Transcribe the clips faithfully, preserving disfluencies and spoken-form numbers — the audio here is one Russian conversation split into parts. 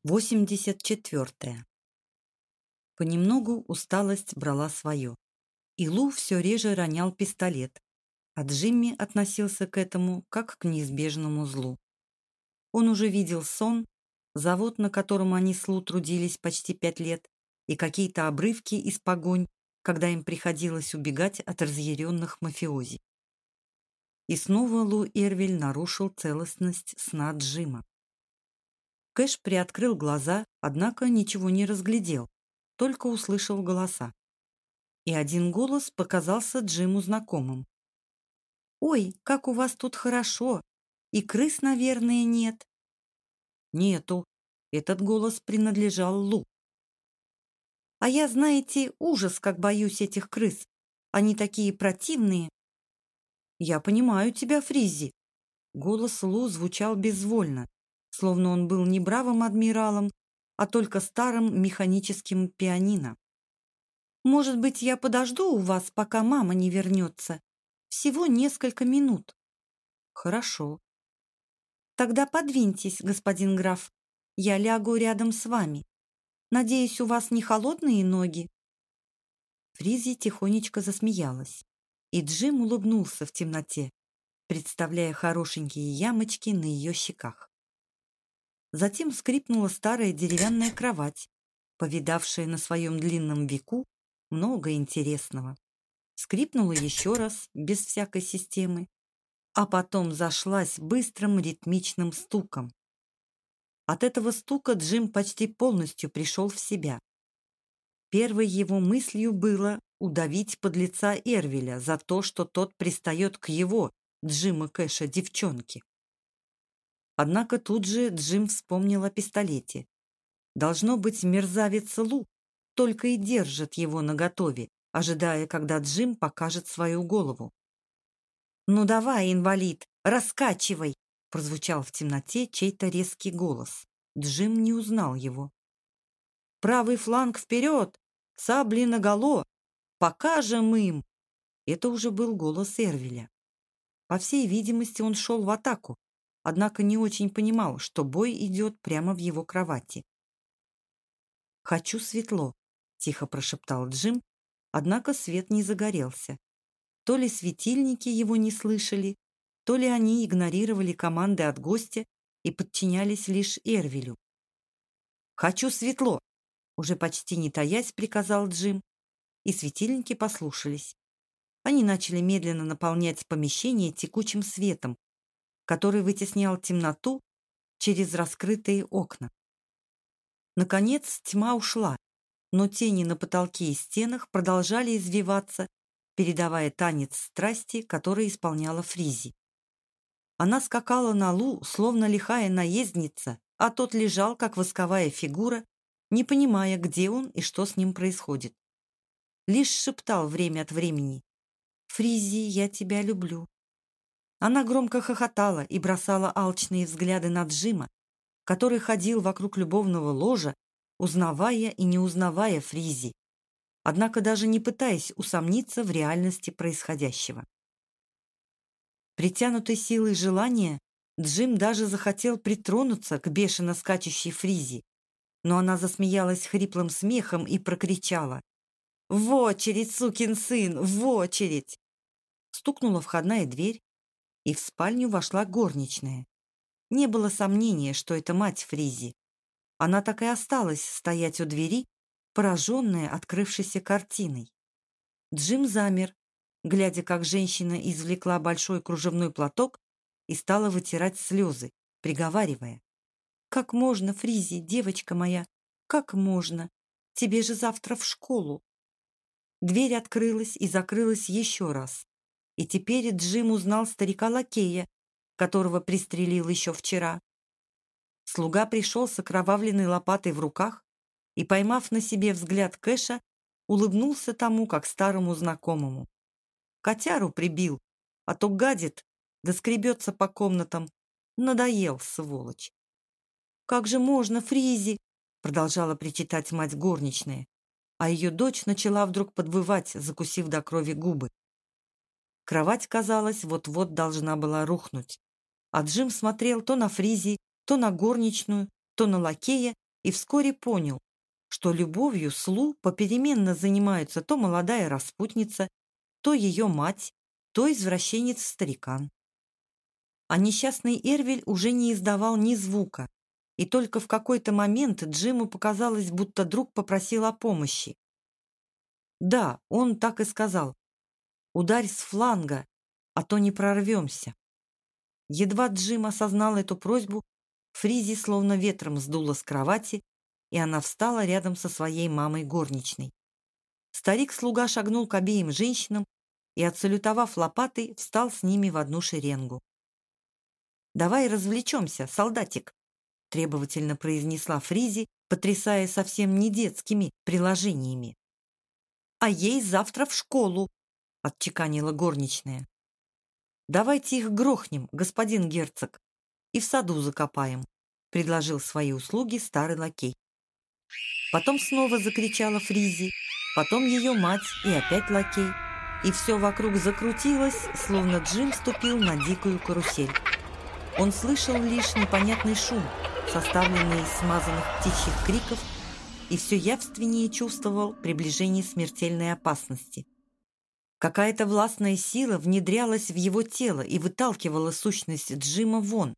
восемьдесят четвертое. Понемногу усталость брала свое, и Лу все реже ронял пистолет, а Джимми относился к этому как к неизбежному злу. Он уже видел сон, завод, на котором они с Лу трудились почти пять лет, и какие-то обрывки из погонь, когда им приходилось убегать от разъяренных мафиози. И снова Лу Эрвиль нарушил целостность сна Джима. Кэш приоткрыл глаза, однако ничего не разглядел, только услышал голоса. И один голос показался Джиму знакомым. «Ой, как у вас тут хорошо! И крыс, наверное, нет?» «Нету». Этот голос принадлежал Лу. «А я, знаете, ужас, как боюсь этих крыс. Они такие противные». «Я понимаю тебя, Фриззи». Голос Лу звучал безвольно, словно он был не бравым адмиралом, а только старым механическим пианино. «Может быть, я подожду у вас, пока мама не вернется? Всего несколько минут». «Хорошо». «Тогда подвиньтесь, господин граф. Я лягу рядом с вами. Надеюсь, у вас не холодные ноги?» Фриззи тихонечко засмеялась, и Джим улыбнулся в темноте, представляя хорошенькие ямочки на ее щеках. Затем скрипнула старая деревянная кровать, повидавшая на своем длинном веку много интересного. Скрипнула еще раз, без всякой системы, а потом зашлась быстрым ритмичным стуком. От этого стука Джим почти полностью пришел в себя. Первой его мыслью было удавить подлеца Эрвиля за то, что тот пристает к его, Джима Кэша, девчонке. Однако тут же Джим вспомнил о пистолете. Должно быть, мерзавец Лу только и держит его наготове, ожидая, когда Джим покажет свою голову. «Ну давай, инвалид, раскачивай!» прозвучал в темноте чей-то резкий голос. Джим не узнал его. «Правый фланг вперед! Сабли наголо! Покажем им!» Это уже был голос Эрвиля. По всей видимости, он шел в атаку, однако не очень понимал, что бой идет прямо в его кровати. «Хочу светло», — тихо прошептал Джим, однако свет не загорелся. То ли светильники его не слышали, то ли они игнорировали команды от гостя и подчинялись лишь Эрвилю. «Хочу светло», — уже почти не таясь приказал Джим, и светильники послушались. Они начали медленно наполнять помещение текучим светом, который вытеснял темноту через раскрытые окна. Наконец тьма ушла, но тени на потолке и стенах продолжали извиваться, передавая танец страсти, который исполняла Фриззи. Она скакала на Лу, словно лихая наездница, а тот лежал, как восковая фигура, не понимая, где он и что с ним происходит. Лишь шептал время от времени: «Фриззи, я тебя люблю». Она громко хохотала и бросала алчные взгляды на Джима, который ходил вокруг любовного ложа, узнавая и не узнавая Фриззи, однако даже не пытаясь усомниться в реальности происходящего. Притянутый силой желания, Джим даже захотел притронуться к бешено скачущей Фриззи, но она засмеялась хриплым смехом и прокричала: «В очередь, сукин сын, в очередь!» Стукнула входная дверь, и в спальню вошла горничная. Не было сомнения, что это мать Фриззи. Она так и осталась стоять у двери, пораженная открывшейся картиной. Джим замер, глядя, как женщина извлекла большой кружевной платок и стала вытирать слезы, приговаривая: «Как можно, Фриззи, девочка моя, как можно? Тебе же завтра в школу». Дверь открылась и закрылась еще раз, и теперь Джим узнал старика-лакея, которого пристрелил еще вчера. Слуга пришел с окровавленной лопатой в руках и, поймав на себе взгляд Кэша, улыбнулся тому, как старому знакомому. Котяру прибил, а то гадит, да скребется по комнатам. Надоел, сволочь. «Как же можно, Фриззи?» продолжала причитать мать горничная, а ее дочь начала вдруг подвывать, закусив до крови губы. Кровать, казалось, вот-вот должна была рухнуть, а Джим смотрел то на Фриззи, то на горничную, то на лакея и вскоре понял, что любовью с Лу попеременно занимаются то молодая распутница, то ее мать, то извращенец-старикан. А несчастный Эрвель уже не издавал ни звука, и только в какой-то момент Джиму показалось, будто друг попросил о помощи. Да, он так и сказал: «Ударь с фланга, а то не прорвемся». Едва Джим осознал эту просьбу, Фризи словно ветром сдуло с кровати, и она встала рядом со своей мамой горничной. Старик-слуга шагнул к обеим женщинам и, отсалютовав лопатой, встал с ними в одну шеренгу. «Давай развлечемся, солдатик», — требовательно произнесла Фризи, потрясая совсем не детскими приложениями. «А ей завтра в школу», — отчеканила горничная. «Давайте их грохнем, господин герцог, и в саду закопаем», — предложил свои услуги старый лакей. Потом снова закричала Фризи, потом ее мать и опять лакей, и все вокруг закрутилось, словно Джим ступил на дикую карусель. Он слышал лишь непонятный шум, составленный из смазанных птичьих криков, и все явственнее чувствовал приближение смертельной опасности. Какая-то властная сила внедрялась в его тело и выталкивала сущность Джима вон.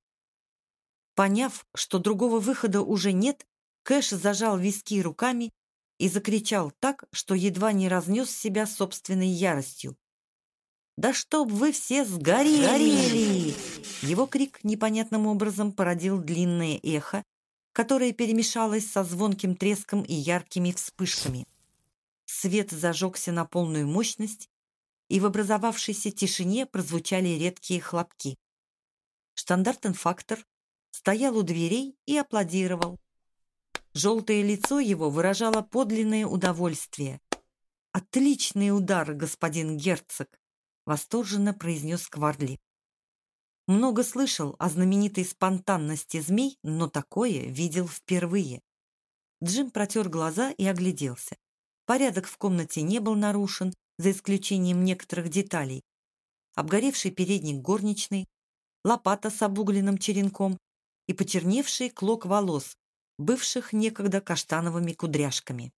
Поняв, что другого выхода уже нет, Кэш зажал виски руками и закричал так, что едва не разнес себя собственной яростью. «Да чтоб вы все сгорели!» сгорели! Его крик непонятным образом породил длинное эхо, которое перемешалось со звонким треском и яркими вспышками. Свет зажегся на полную мощность, и в образовавшейся тишине прозвучали редкие хлопки. Штандартенфактор стоял у дверей и аплодировал. Желтое лицо его выражало подлинное удовольствие. «Отличный удар, господин герцог!» — восторженно произнес Квардли. Много слышал о знаменитой спонтанности змей, но такое видел впервые. Джим протер глаза и огляделся. Порядок в комнате не был нарушен, за исключением некоторых деталей. Обгоревший передник горничной, лопата с обугленным черенком и почерневший клок волос, бывших некогда каштановыми кудряшками.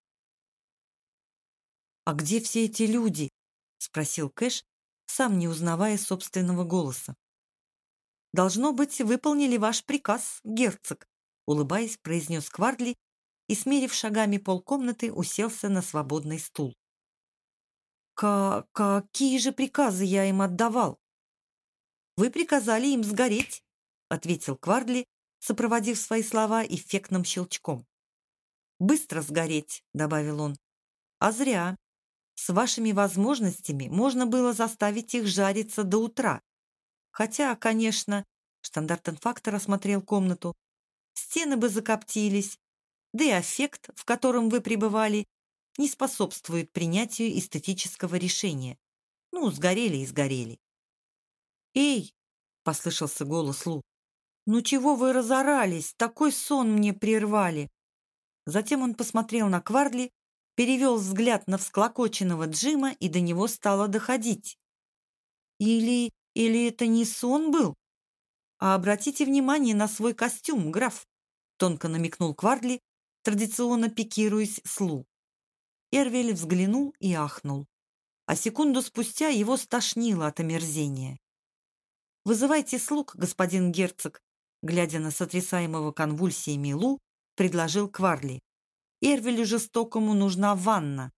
«А где все эти люди?» — спросил Кэш, сам не узнавая собственного голоса. «Должно быть, выполнили ваш приказ, герцог», — улыбаясь, произнес Квардли и, смерив шагами полкомнаты, уселся на свободный стул. К «Какие же приказы я им отдавал?» «Вы приказали им сгореть», — ответил Квардли, сопроводив свои слова эффектным щелчком. «Быстро сгореть», — добавил он. «А зря. С вашими возможностями можно было заставить их жариться до утра. Хотя, конечно, штандартенфактор осмотрел комнату, стены бы закоптились, да и аффект, в котором вы пребывали, не способствует принятию эстетического решения. Ну, сгорели и сгорели». «Эй!» — послышался голос Лу. «Ну чего вы разорались? Такой сон мне прервали!» Затем он посмотрел на Квардли, перевел взгляд на всклокоченного Джима, и до него стало доходить. «Или... или это не сон был? А обратите внимание на свой костюм, граф!» Тонко намекнул Квардли, традиционно пикируясь с Лу. Эрвель взглянул и ахнул, а секунду спустя его стошнило от омерзения. «Вызывайте слуг, господин герцог», глядя на сотрясаемого конвульсиями Лу, предложил Квардли. «Эрвелю жестокому нужна ванна,